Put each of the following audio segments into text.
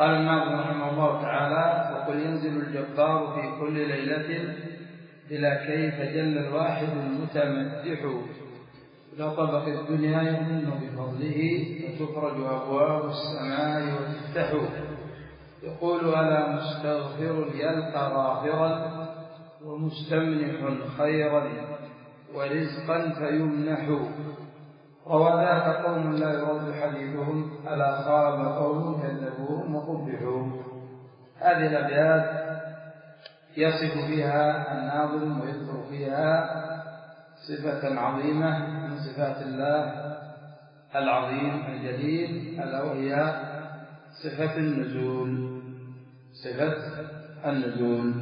قال الناظم رحمه الله تعالى: وقل ينزل الجبار في كل ليلة بلا كيف جل الواحد المتمدح، إلى طبق الدنيا يمن بفضله فتفرج أبواب السماء وتفتح. يقول: ألا مستغفر يلقى غافرا ومستمنح خيرا ورزقا فيمنح. روى ذاك قوم لا يرد حديثهم، ألا خاب قوم كذبوهم وقبحوا. هذه الأبيات يصف فيها الناظم ويذكر فيها صفة عظيمة من صفات الله العظيم الجليل، ألا وهي صفة النزول. صفة النزول.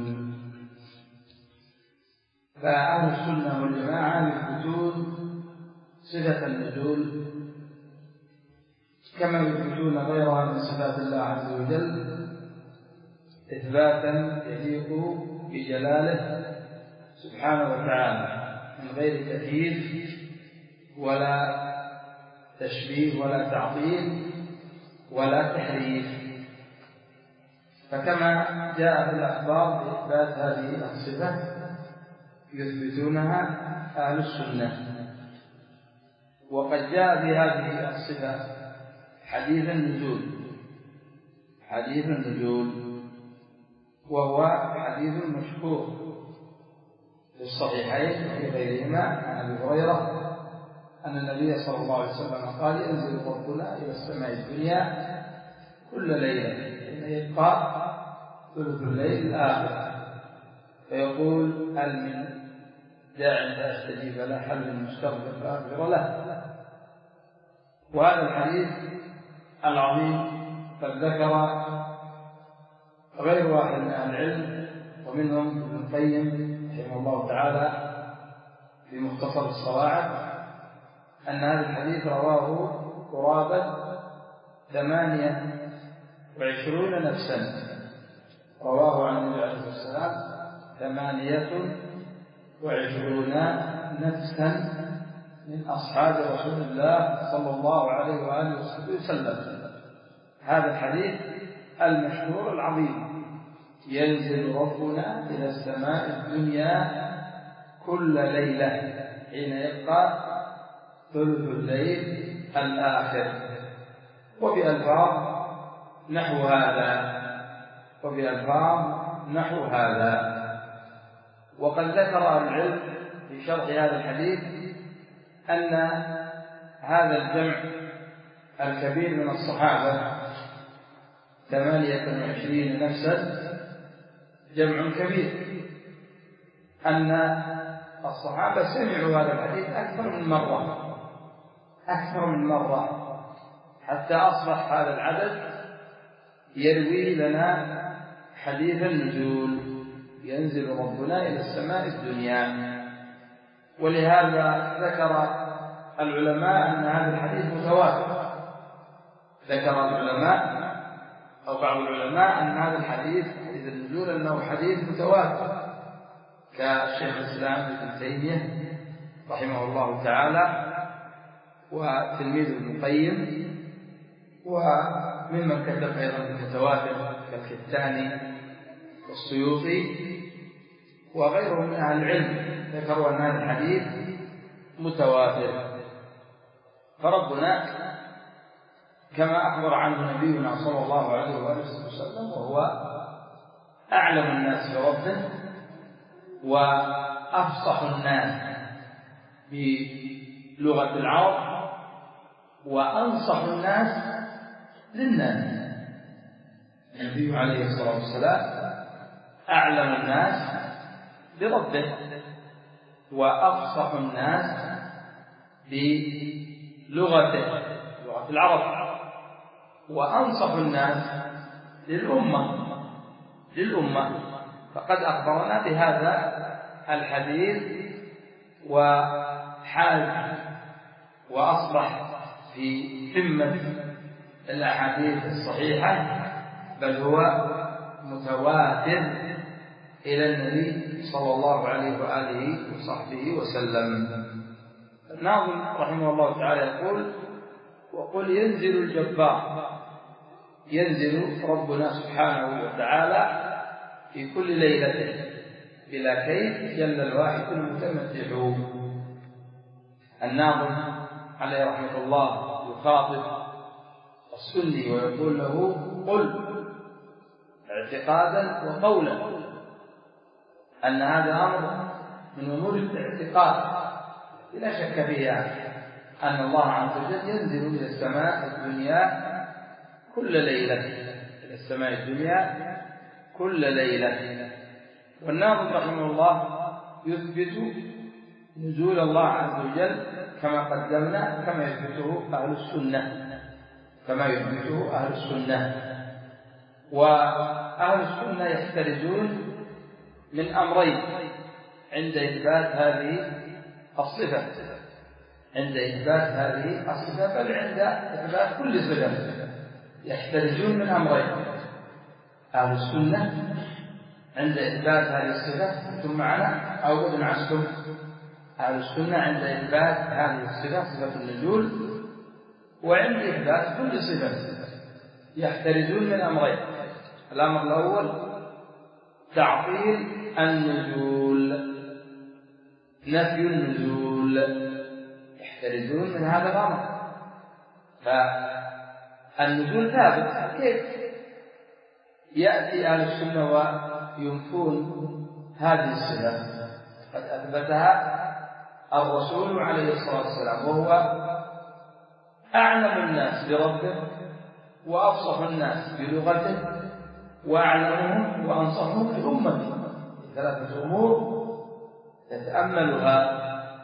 فأهل السنة والجماعة يثبتون صفة النزول كما يثبتون غيرها من صفات الله عز وجل إثباتا يليق بجلاله سبحانه وتعالى، من غير تكييف ولا تشبيه ولا تعطيل ولا تحريف. فكما جاء في الأخبار بإثبات هذه الصفة يثبتونها أهل السنة. وقد جاء بهذه الصفة حديث النزول، حديث النزول، وهو حديث مشهور في الصحيحين وفي غيرهما عن أبي هريرة أن النبي صلى الله عليه وسلم قال: ينزل ربنا إلى السماء الدنيا كل ليلة حين يبقى ثلث الليل الآخر، فيقول: هل من داع فأستجيب له، هل من مستغفر فأغفر له. وهذا الحديث العظيم قد ذكر غير واحد من أهل العلم، ومنهم ابن القيم رحمه الله تعالى في مختصر الصواعق، أن هذا الحديث رواه قرابة 28 نفسا، رواه عن النبي عليه الصلاة والسلام 28 نفسا من أصحاب رسول الله صلى الله عليه وآله وسلم. هذا الحديث المشهور العظيم: ينزل ربنا إلى السماء الدنيا كل ليلة حين يبقى ثلث الليل الآخر، وبألفاظ نحو هذا، وبألفاظ نحو هذا. وقد ذكر أهل العلم في شرح هذا الحديث أن هذا الجمع الكبير من الصحابة 28 نفسا جمع كبير، أن الصحابة سمعوا هذا الحديث أكثر من مرة حتى أصبح هذا العدد يروي لنا حديث النزول: ينزل ربنا إلى السماء الدنيا. ولهذا ذكر العلماء أن هذا الحديث متواتر. ذكر العلماء أو بعض العلماء أن هذا الحديث النزول أنه حديث متواتر، كشيخ الإسلام ابن تيمية رحمه الله تعالى وتلميذ ابن القيم، وممن كتب أيضا المتواتر كالكتاني والسيوطي وغيرهم من أهل العلم، ذكروا أن هذا الحديث متواتر. فربنا كما أخبر عنه نبينا صلى الله عليه وآله وسلم، وهو أعلم الناس بربه وأفصح الناس بلغة العرب وأنصح الناس للناس. النبي عليه الصلاة والسلام أعلم الناس بربه وأفصح الناس بلغته، لغة العرب، وأنصح الناس للأمة. فقد أخبرنا بهذا الحديث وحاز وأصبح في قمة الأحاديث الصحيحة، بل هو متواتر إلى النبي صلى الله عليه وآله وصحبه وسلم. الناظم رحمه الله تعالى يقول: وقل ينزل الجبار، ينزل ربنا سبحانه وتعالى في كل ليلة بلا كيف جل الواحد المتمتع. الناظم عليه رحمة الله يخاطب السني ويقول له: قل اعتقادا وقولا، أن هذا أمر من أمور الاعتقاد لا شك فيها، أن الله عز وجل ينزل إلى السماء الدنيا كل ليلة، إلى السماء الدنيا كل ليلة. والناظم رحمه الله يثبت نزول الله عز وجل كما قدمنا، كما يثبته أهل السنة. وأهل السنة يحترزون من أمرين عند إثبات هذه الصفة، بل عند إثبات كل صفة يحترزون من أمرين. أهل السنة عند إثبات هذه الصفة، أنتم معنا أو قد نعستم؟ أهل السنة عند إثبات هذه الصفة، صفة النزول، وعند إثبات كل صفة يحترزون من أمرين. الأمر الأول تعطيل النزول، نفي النزول، يحترزون من هذا الأمر. فالنزول ثابت، كيف يأتي أهل السنة وينفون هذه الصفة؟ قد أثبتها الرسول عليه الصلاة والسلام، وهو أعلم الناس بربه وأفصح الناس بلغته وأعلمهم وأنصحهم لأمته. ثلاثة أمور يتأملها.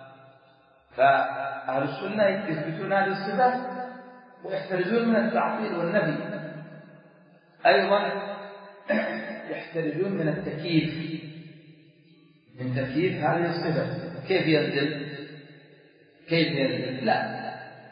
فأهل السنة يثبتون هذه الصفات ويحترزون من التعطيل والنفي. أيضا يحترزون من التكييف، من تكييف هذه الصفة. كيف ينزل؟ لا،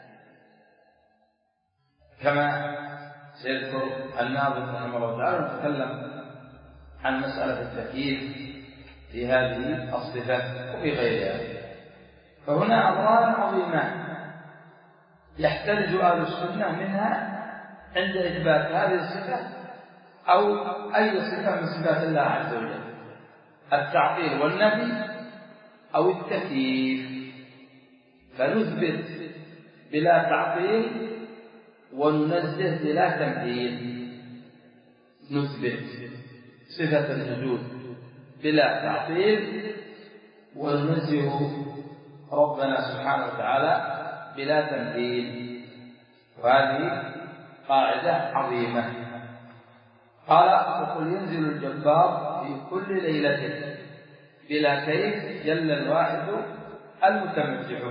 كما سيذكر الناظم رحمه الله تعالى نتكلم عن مسألة التكييف في هذه الصفات وفي غيرها. فهنا أمران عظيمان يحترز أهل السنة منها عند إثبات هذه الصفة أو أي صفة من صفات الله عز وجل: التعطيل والنفي أو التكييف. فنثبت بلا تعطيل وننزه بلا تمثيل. نثبت صفة النزول بلا تعطيل وننزه ربنا سبحانه وتعالى بلا تمثيل. وهذه قاعدة عظيمة. قال: وقل ينزل الجبار في كل ليلة بلا كيف جل الواحد المتمتع.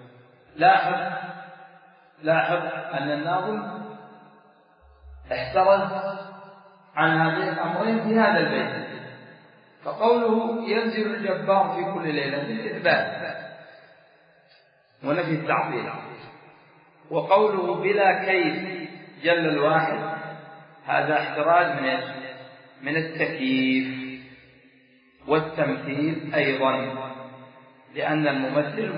لاحظ أن الناظم احترز عن هذين الأمرين في هذا البيت. فقوله ينزل الجبار في كل ليلة إثبات ونفي التعطيل، وقوله بلا كيف جل الواحد هذا احتراز من التكييف والتمثيل أيضا، لأن الممثل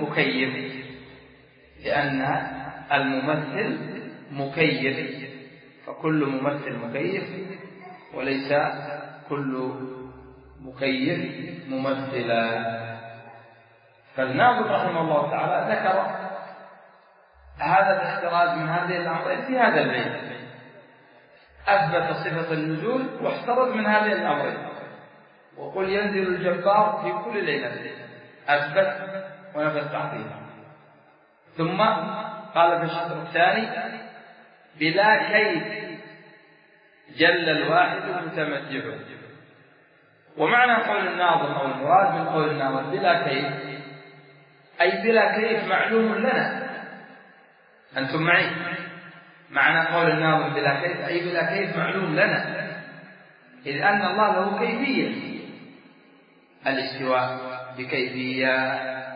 مكيف، فكل ممثل مكيف وليس كل مكيف ممثلا. فالناظم رحمه الله تعالى ذكر هذا الاحتراز من هذه الأمرين في هذا البيت، أثبت صفة النزول واحترز من هذه الأمرين. وقل ينزل الجبار في كل ليلة، أثبت ونفى التعطيل. ثم قال في الشطر الثاني: بلا كيف جل الواحد المتمتع. ومعنى قول الناظم أو المراد من قول الناظم بلا كيف أي بلا كيف معلوم لنا. أنتم معي؟ معنى قول الناظم بلا كيف أي بلا كيف معلوم لنا، إذ أن الله له كيفية: الاستواء بكيفية،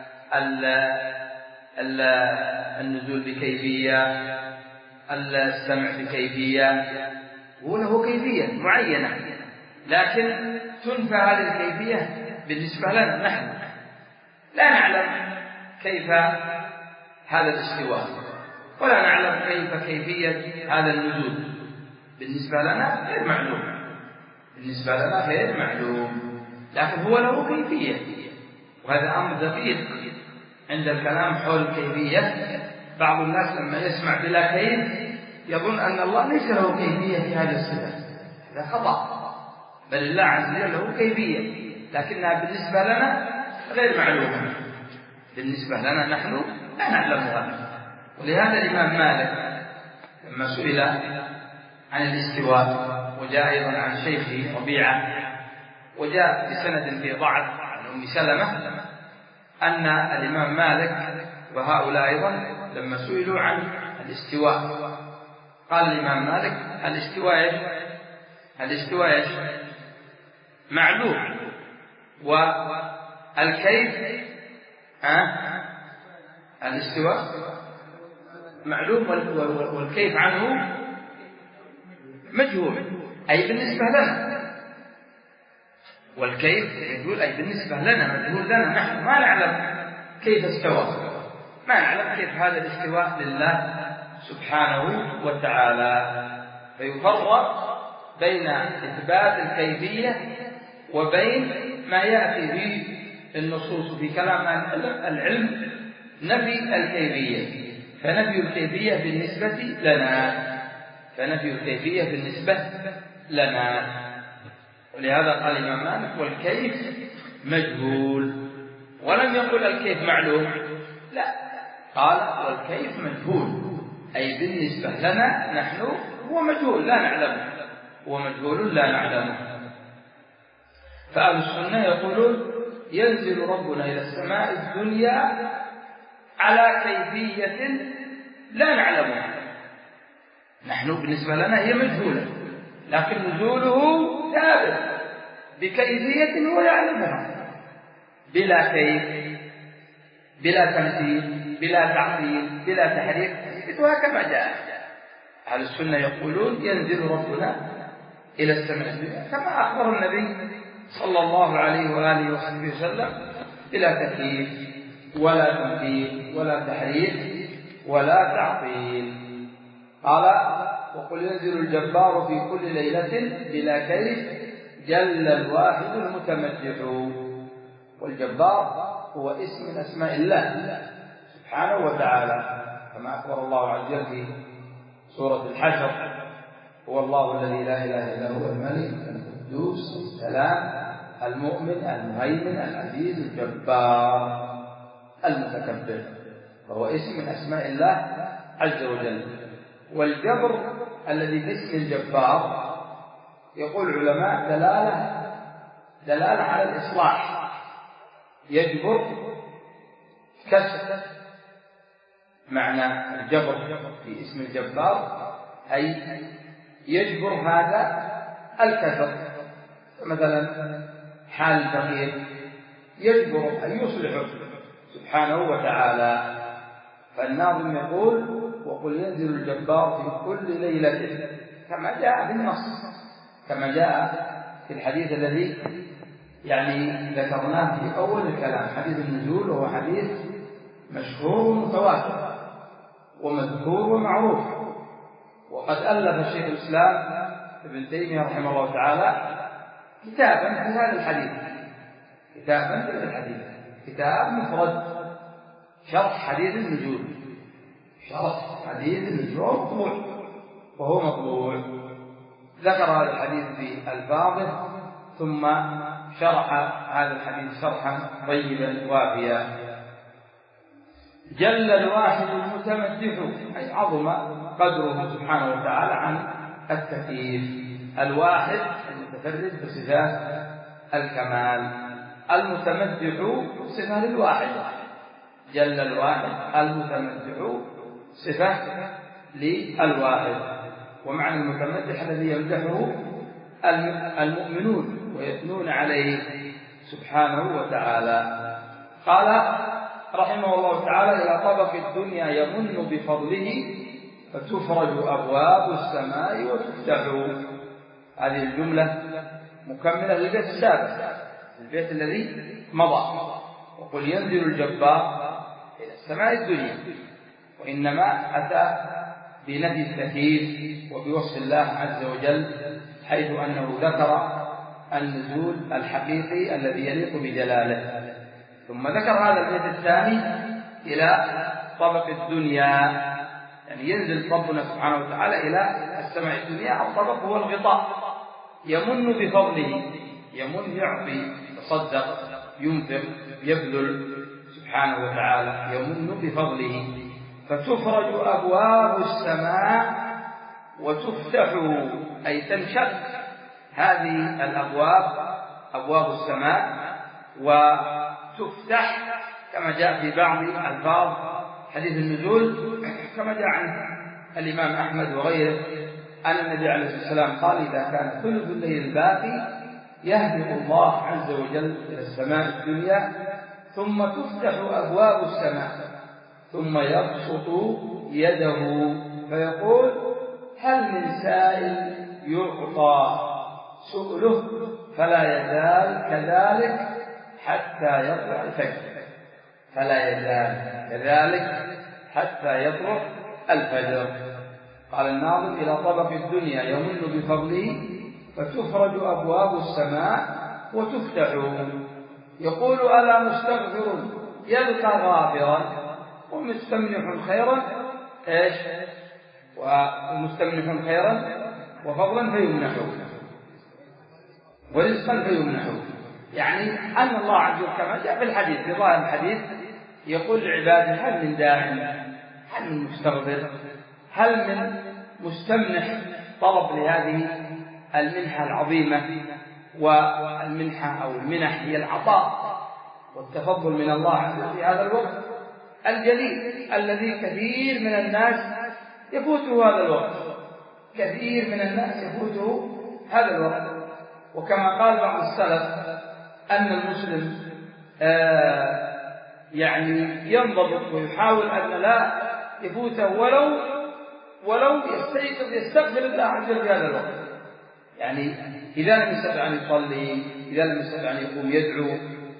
النزول بكيفية، السمع بكيفية، وله كيفية معينة، لكن تنفى هذه الكيفية بالنسبة لنا نحن، لا نعلم كيف هذا الاستواء ولا نعلم كيفية هذا النزول بالنسبة لنا غير معلوم، بالنسبة لنا غير معلوم، لكن هو له كيفية، وهذا أمر دقيق عند الكلام حول الكيفية. بعض الناس لما يسمع بلا كيف يظن أن الله ليس له كيفية في هذه الصفة، هذا خطأ، بل الله عز وجل له كيفية لكنها بالنسبة لنا غير معلومة، بالنسبة لنا نحن لا نعلمها. ولهذا الإمام مالك لما سئل عن الاستواء، وجاء أيضا عن شيخه ربيعة، وجاء بسند في ضعف عن أم سلمة، أن الإمام مالك وهؤلاء أيضا لما سئلوا عن الاستواء قال الإمام مالك الاستواء معلوم، والكيف الاستواء معلوم والكيف عنه مجهول، أي بالنسبة لنا، والكيف مجهول أي بالنسبة لنا، مجهول لنا، نحن ما نعلم كيف استوى، ما نعلم كيف هذا الاستواء لله سبحانه وتعالى. فيفرق بين إثبات الكيفية وبين ما يأتي في النصوص في كلام العلم نفي الكيفية، فنفي الكيفية بالنسبة لنا، ولهذا قال الإمام مالك والكيف مجهول، ولم يقل الكيف معلوم، لا، قال والكيف مجهول، أي بالنسبة لنا نحن هو مجهول لا نعلمه، هو مجهول لا نعلمه. فأهل السنة يقولون ينزل ربنا إلى السماء الدنيا على كيفية لا نعلمها، نحن بالنسبة لنا هي مجهولة، لكن نزوله ثابت بكيفية هو يعلمها، بلا كيف، بلا تمثيل، بلا تعطيل، بلا تحريف، يثبتها كما جاء. أهل السنة يقولون ينزل ربنا إلى السماء الدنيا كما أخبر النبي صلى الله عليه وآله وصحبه وسلم، بلا تكييف ولا تمثيل ولا تحريف ولا تعطيل. قال وقل ينزل الجبار في كل ليلة بلا كيف جل الواحد المتمدح. والجبار هو اسم من أسماء الله سبحانه وتعالى، كما أخبر الله عز وجل في سورة الحشر هو الله الذي لا إله إلا هو الملك القدوس السلام المؤمن المهيمن العزيز الجبار المتكبر، فهو اسم من أسماء الله عز وجل. والجبر الذي باسم الجبار يقول العلماء دلالة على الإصلاح، يجبر كسر، معنى الجبر في اسم الجبار أي يجبر هذا الكسر، مثلا حال الفقير يجبر أن يصلحه سبحانه وتعالى. فالناظم يقول وقل ينزل الجبار في كل ليلة كما جاء بالنص، كما جاء في الحديث الذي ذكرناه في أول الكلام، حديث النزول، وهو حديث مشهور ومتواتر ومذكور ومعروف. وقد ألف شيخ الإسلام ابن تيمية رحمه الله تعالى كتابا في هذا الحديث، كتاب مفرد شرح حديث النزول، وهو مطبوع، ذكر هذا الحديث في ألفاظه ثم شرح هذا الحديث شرحا طيبا وافيا. جل الواحد المتمدح أي عظم قدره سبحانه وتعالى عن التكييف، الواحد المتفرد بصفات الكمال، المتمدح صفة للواحد، جل الواحد المتمدح صفة للواحد. ومعنى المتمدح الذي يمدحه المؤمنون ويثنون عليه سبحانه وتعالى. قال رحمه الله تعالى إلى طبق الدنيا يمن بفضله فتفرج أبواب السماء وتفتح. هذه الجملة مكملة للبيت السابق، البيت الذي مضى، وقل ينزل الجبار إلى السماء الدنيا، وإنما أتى بنفي التكييف وبوصف الله عز وجل، حيث أنه ذكر النزول الحقيقي الذي يليق بجلاله. ثم ذكر هذا البيت الثاني إلى طبق الدنيا، يعني ينزل ربنا سبحانه وتعالى إلى السماء الدنيا. الطبق هو الغطاء، يمن بفضله، يمن يعطي، يتصدق، ينفق، يبذل سبحانه وتعالى، يمن بفضله. فتفرج أبواب السماء وتفتح، أي تنشق هذه الأبواب، أبواب السماء، وتفتح كما جاء في بعض ألفاظ حديث النزول، كما جاء عن الإمام أحمد وغيره أن النبي عليه الصلاة والسلام قال: إذا كان ثلث الليل الباقي يهبط الله عز وجل إلى السماء الدنيا، ثم تفتح أبواب السماء، ثم يبسط يده فيقول: هل من سائل يعطى سؤله؟ فلا يزال كذلك حتى يطلع الفجر، فلا يزال كذلك حتى يطلع الفجر. قال الناظم: إلى طبق الدنيا يمن بفضله فتفرج أبواب السماء وتفتح. يقول: ألا مستغفر يلقى غافرا ومستمنح خيرا، ايش؟ ومستمنح خيرا وفضلا فيمنحه ورزقا فيمنحه. يعني أن الله عز وجل كما جاء في الحديث، في ظاهر الحديث، يقول لعباده: هل من داع؟ هل من مستغفر؟ هل من مستمنح طلب لهذه المنحة العظيمة؟ والمنحة أو المنح هي العطاء والتفضل من الله عز وجل في هذا الوقت الجليل الذي كثير من الناس يفوته هذا الوقت، كثير من الناس يفوته هذا الوقت. وكما قال بعض السلف أن المسلم يعني ينضبط ويحاول أن لا يفوته ولو يستغفر الله عز وجل في هذا الوقت. يعني إذا لم يستطع أن يصلي، إذا لم يستطع أن يقوم يدعو،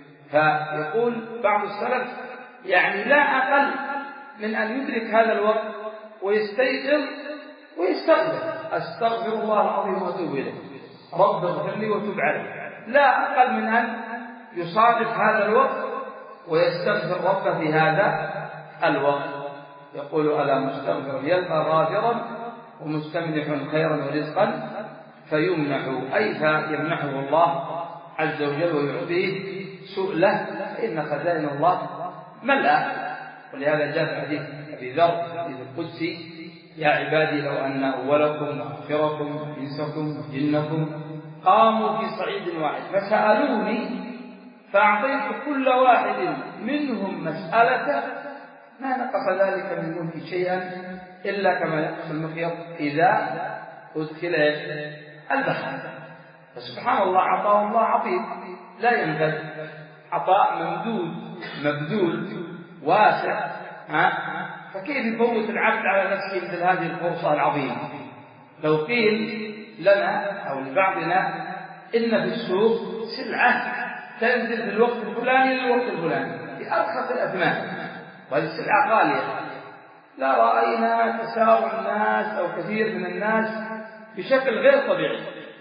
فيقول بعض السلف: يعني لا أقل من أن يدرك هذا الوقت ويستيقظ ويستغفر: أستغفر الله العظيم وأتوب إليه، رب اغفر لي وتب علي. لا أقل من أن يصادف هذا الوقت ويستغفر ربه في هذا الوقت. يقول: ألا مستغفر يلقى غافرا ومستمنح خيرا ورزقا فيمنح، أي فيمنحه الله عز وجل ويعطيه سؤله، فإن خزائن الله ملأ. ولهذا جاء في حديث أبي ذر حديث القدسي: يا عبادي لو أن أولكم وآخركم وإنسكم وجنكم قاموا في صعيد واحد فسألوني فأعطيت كل واحد منهم مسألته ما نقص ذلك من ملكي شيئا إلا كما ينقص المخيط إذا أدخل البحر. فسبحان الله، عطاء الله عظيم لا ينفذ، عطاء ممدود مبذول واسع. فكيف يفوت العبد على نفسه مثل هذه الفرصة العظيمة؟ لو قيل لنا أو لبعضنا إن في السوق سلعة تنزل في الوقت الفلاني للوقت الفلاني بأرخص الأثمان، وهذه السلعة غالية، لا رأينا تسارع الناس أو كثير من الناس بشكل غير طبيعي.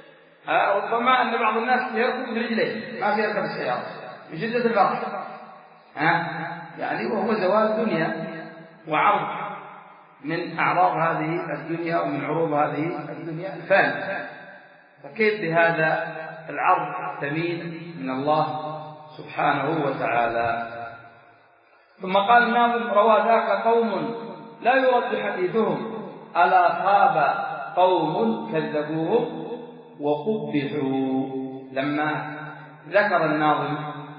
ربما أن بعض الناس يركض برجليه، ما يركب السيارة من شدة الفرح، يعني وهو زوال دنيا وعرض من أعراض هذه الدنيا ومن عروض هذه الدنيا الفانية. فكيف بهذا العرض الثمين من الله سبحانه وتعالى؟ ثم قال الناظم: روى ذاك قوم لا يرد حديثهم، ألا خاب قوم كذبوهم وقبحوا. لما ذكر الناظم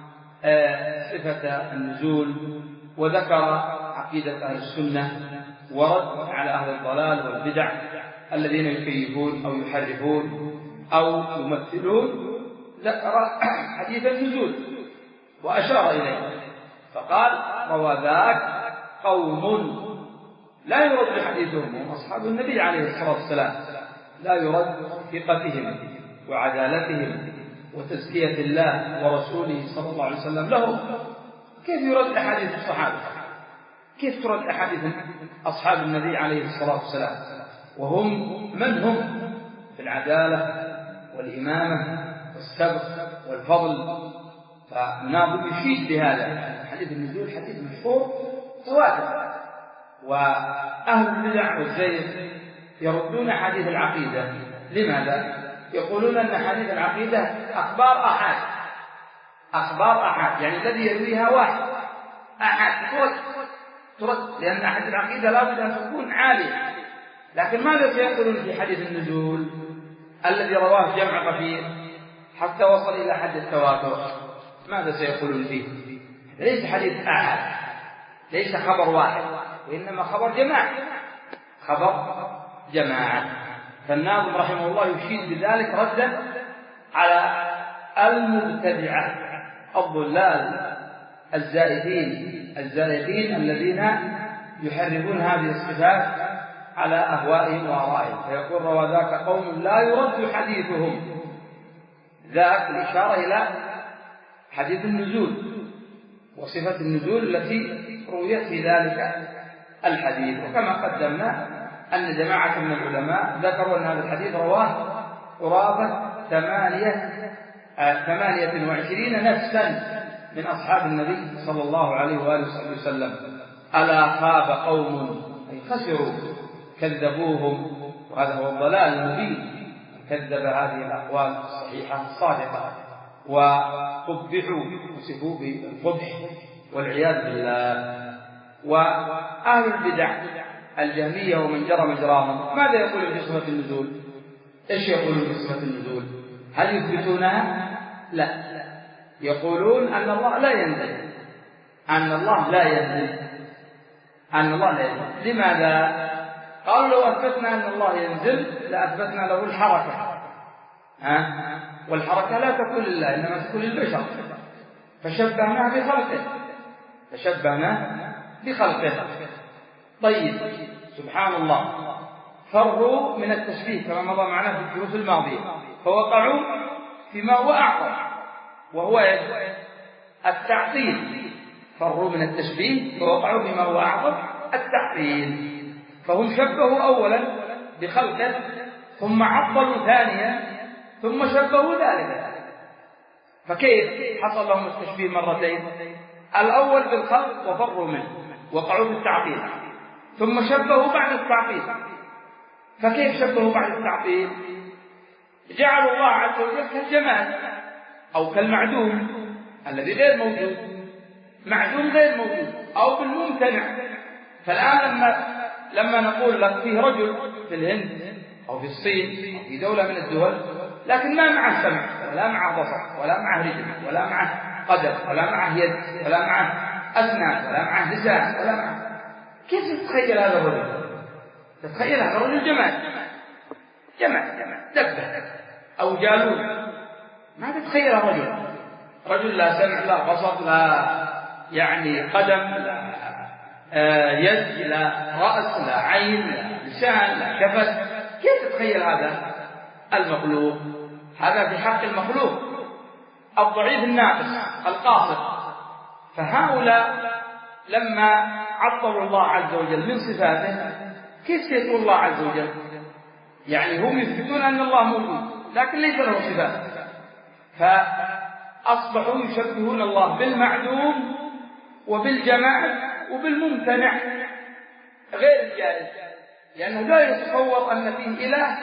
صفة النزول وذكر عقيدة أهل السنة ورد على أهل الضلال والبدع الذين يكيفون أو يحرفون أو يمثلون، ذكر حديث النزول وأشار إليه فقال: روى ذاك قوم لا يرد حديثهم، هم أصحاب النبي عليه الصلاة والسلام، لا يرد ثقتهم وعدالتهم وتزكية الله ورسوله صلى الله عليه وسلم لهم. كيف يرد حديث الصحابة؟ كيف ترد أحاديث أصحاب النبي عليه الصلاة والسلام وهم من هم في العدالة والإمامة والسبق والفضل؟ فالناظم يشيد بهذا. حديث النزول حديث مشهور تواتر، وأهل البدع والزيغ يردون حديث العقيدة. لماذا؟ يقولون أن حديث العقيدة أخبار أحاد، يعني الذي يرويها واحد أحد ترد، لأن حديث العقيدة لا بد أن تكون عالية. لكن ماذا سيقولون في حديث النزول الذي رواه جمع غفير حتى وصل إلى حد التواتر؟ ماذا سيقولون فيه؟ ليس حديث أحد، ليس خبر واحد، وإنما خبر جماعة. فالناظم رحمه الله يشيد بذلك ردا على المبتدعة الضلال الزائغين الذين يحرفون هذه الصفات على أهوائهم وآرائهم. فيقول: روى ذاك قوم لا يرد حديثهم. ذاك الإشارة إلى حديث النزول وصفة النزول التي رويت في ذلك الحديث. وكما قدمنا أن جماعة من العلماء ذكروا أن هذا الحديث رواه قرابة 28 نفسا من أصحاب النبي صلى الله عليه وآله وسلم. ألا خاب قوم، أي خسروا، كذبوهم، وهذا هو الضلال المبين، كذب هذه الأقوال الصحيحة الصادقة، وقبحوا وصفوا بالقبح والعياذ بالله. وأهل البدع الجهمية ومن جرى مجراهم ماذا يقولون في صفة النزول؟ إيش يقولون في صفة النزول؟ هل يثبتونها؟ لا، يقولون أن الله لا ينزل، أن الله لا ينزل. لماذا؟ قالوا: لو أثبتنا أن الله ينزل لأثبتنا له الحركة، والحركة لا تكون لله، إنما تكون للبشر، فشبهناه بخلقه. طيب، سبحان الله، فروا من التشبيه كما مضى معنا في الدروس الماضية، فوقعوا فيما هو أعظم وهو التعطيل. فروا من التشبيه فوقعوا فيما هو أعظم، التعطيل. فهم شبهوا أولا بخلقه، ثم عطلوا ثانيا، ثم شبهوا ذلك. فكيف حصل لهم التشبيه مرتين؟ الأول بالخلق وفروا منه، وقعوا في التعطيل، ثم شبهوا بعد التعطيل. فكيف شبهوا بعد التعطيل؟ جعلوا الله عز وجل كالجماد أو كالمعدوم الذي غير موجود، معدوم غير موجود، أو بالممتنع. فالآن لما نقول لك فيه رجل في الهند أو في الصين أو في دولة من الدول، لكن ما معه سمع ولا معه بصر ولا معه رجل ولا معه قدم ولا معه يد ولا معه أسنان ولا معه لسان ولا معه، كيف تتخيل هذا الرجل؟ تتخيل هذا الرجل جماد دبة أو جالوت، ما تتخيل رجل لا سمع لا بصر لا قدم لا يد لا رأس لا عين لا لسان لا شفت. كيف تتخيل هذا المخلوق؟ هذا في حق المخلوق الضعيف الناقص القاصر. فهؤلاء لما عطلوا الله عز وجل من صفاته، كيف سيقول الله عز وجل؟ هم يثبتون أن الله موجود لكن ليس له صفات، فأصبحوا يشبهون الله بالمعدوم وبالجماد وبالممتنع غير الجائز، لأنه لا يتصور أن فيه إله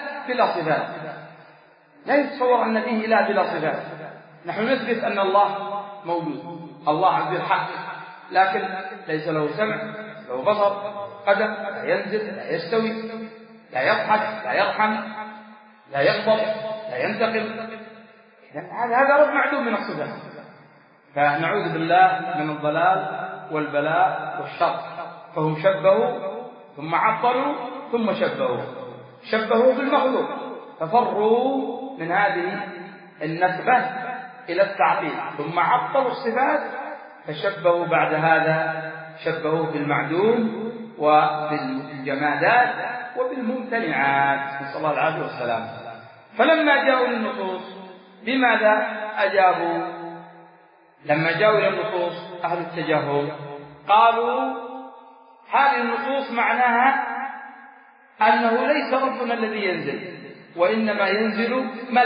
بلا صفات. نحن نثبت أن الله موجود، الله عز وجل حق، لكن ليس له سمع، له بصر، قدم، لا ينزل، لا يستوي، لا يضحك، لا يرحم، لا يغضب، لا ينتقم. هذا رب معدوم من الصفات. فنعوذ بالله من الضلال والبلاء والشر. فهم شبهوا ثم عطلوا ثم شبهوا بالمخلوق، ففروا من هذه النسبة إلى التعطيل، ثم عطلوا الصفات فشبهوا بعد هذا، شبهوا بالمعدوم وبالجمادات وبالممتنعات، نسأل الله العافية والسلام. فلما جاءوا للنصوص بماذا أجابوا؟ لما جاءوا إلى النصوص أهل التجاهل قالوا هذه النصوص معناها أنه ليس ربنا الذي ينزل، وإنما ينزل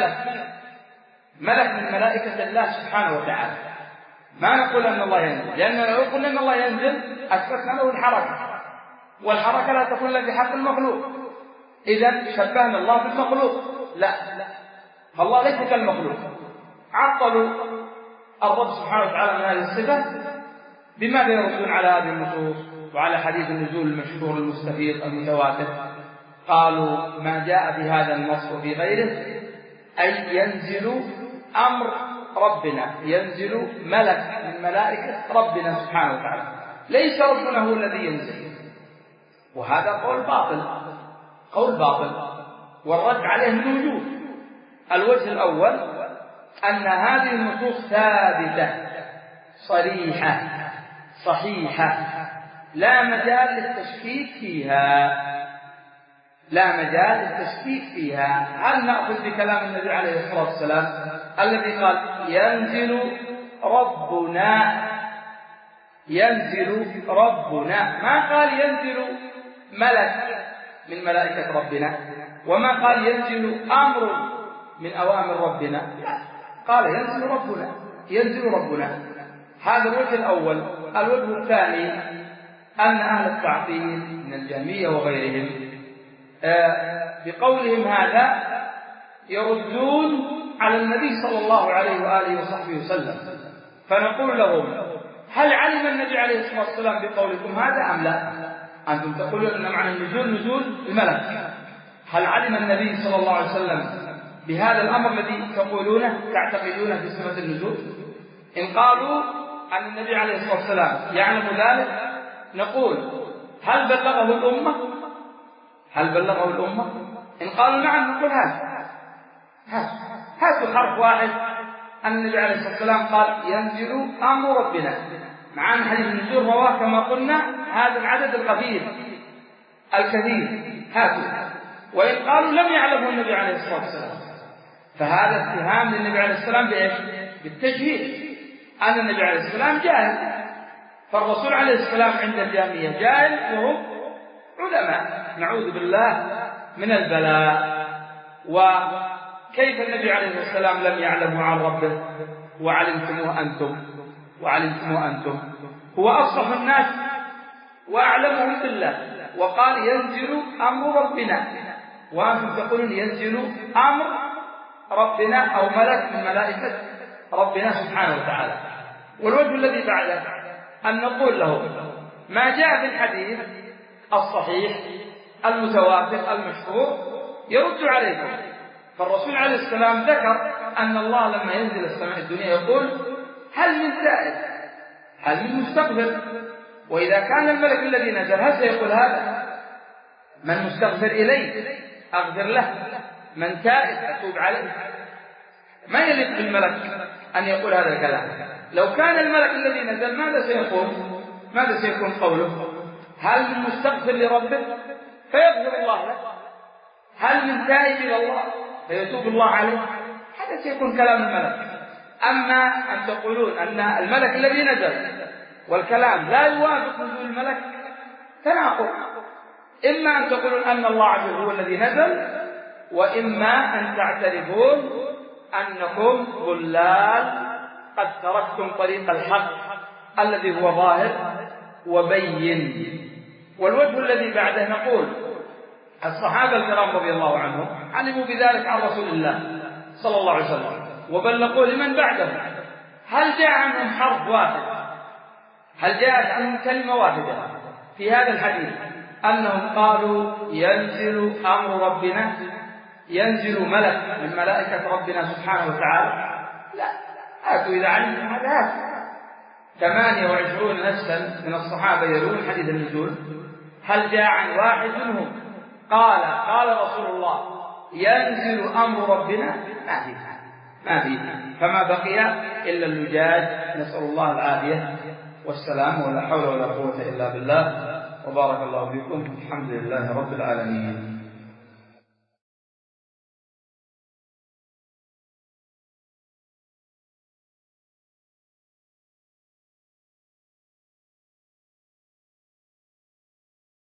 ملك من ملائكة الله سبحانه وتعالى. ما نقول أن الله ينزل، لأننا لو قلنا أن الله ينزل أثبتنا له الحركة، والحركة لا تكون إلا في حق المخلوق، إذا شبهنا الله بالمخلوق. لا، فالله ليس كالمخلوق. عطلوا الرب سبحانه وتعالى من هذه الصفة. بماذا يردون على هذه النصوص وعلى حديث النزول المشهور المستفيض المتواتر؟ قالوا ما جاء بهذا النص وفي غيره أي ينزل أمر ربنا، ينزل ملك من ملائكة ربنا سبحانه وتعالى، ليس ربنا هو الذي ينزل. وهذا قول باطل، والرد عليه من وجوه. الوجه الأول أن هذه النصوص ثابتة صريحة صحيحة، لا مجال للتشكيك فيها. هل نأخذ بكلام النبي عليه الصلاة والسلام الذي قال ينزل ربنا، ما قال ينزل ملك من ملائكة ربنا، وما قال ينزل أمر من أوامر ربنا، قال ينزل ربنا. هذا الوجه الأول. الوجه الثاني أن أهل التعطيل من الجهمية وغيرهم بقولهم هذا يردون على النبي صلى الله عليه وآله وصحبه وسلم، فنقول لهم هل علم النبي عليه الصلاة والسلام بقولكم هذا أم لا؟ أنتم تقولون أن معنى النزول نزول الملك، هل علم النبي صلى الله عليه وسلم بهذا الأمر الذي تقولونه تعتقدونه في صفة النزول؟ إن قالوا أن النبي عليه الصلاة والسلام يعلم ذلك نقول هل بلغه الأمة؟ إن قالوا نعم نقول هاتوا حرف واحد أن النبي عليه الصلاة والسلام قال ينزل أمر ربنا، مع أن حديث النزول رواه كما قلنا هذا العدد الكثير، هاتوا. وإن قالوا لم يعلمه النبي عليه الصلاة والسلام، فهذا اتهام للنبي عليه السلام بإيش؟ بالتجهيل، أن النبي عليه السلام جاهل، فالرسول عليه السلام عند الجهمية جاهل وهم علماء، نعوذ بالله من البلاء. وكيف النبي عليه السلام لم يعلمه عن ربه وعلمتموه أنتم؟ هو أفصح الناس وأعلمهم بالله، وقال ينزل أمر ربنا، وأنتم تقولون ينزل أمر ربنا أو ملك من ملائكة ربنا سبحانه وتعالى. والوجه الذي بعده أن نقول له ما جاء في الحديث الصحيح المتواتر المشهور يرد عليكم. فالرسول عليه السلام ذكر أن الله لما ينزل السماء الدنيا يقول هل من سائل، هل من مستغفر؟ وإذا كان الملك الذي نزل هل سيقول هذا؟ من مستغفر إلي أغفر له، من تائب أتوب عليه. ما يليق بالملك أن يقول هذا الكلام. لو كان الملك الذي نزل ماذا سيكون قوله؟ هل من مستغفر لربه فيغفر الله له؟ هل من تائب إلى الله فيتوب الله عليه؟ هذا سيكون كلام الملك. أما أن تقولون أن الملك الذي نزل والكلام لا يوافق نزول الملك، تناقض. إما أن تقولون أن الله عز وجل هو الذي نزل، وإما أن تعترفون أنكم ضلال قد تركتم طريق الحق الذي هو ظاهر وبين. والوجه الذي بعده نقول الصحابة الكرام رضي الله عنهم علموا بذلك عن رسول الله صلى الله عليه وسلم وبلغوا لمن بعده. هل جاء عنهم حرف واحد، هل جاءت عنهم كلمة واحدة في هذا الحديث أنهم قالوا ينزل أمر ربنا، ينزل ملك من ملائكة ربنا سبحانه وتعالى؟ لا. هاتوا إذا علمتم هذا هاتوا. 28 نفسا من الصحابة يروون حديث النزول، هل جاء عن واحد منهم قال رسول الله ينزل أمر ربنا؟ ما فيه. فما بقي إلا اللجاج، نسأل الله العافية والسلام، ولا حول ولا قوة إلا بالله. وبارك الله فيكم، الحمد لله رب العالمين.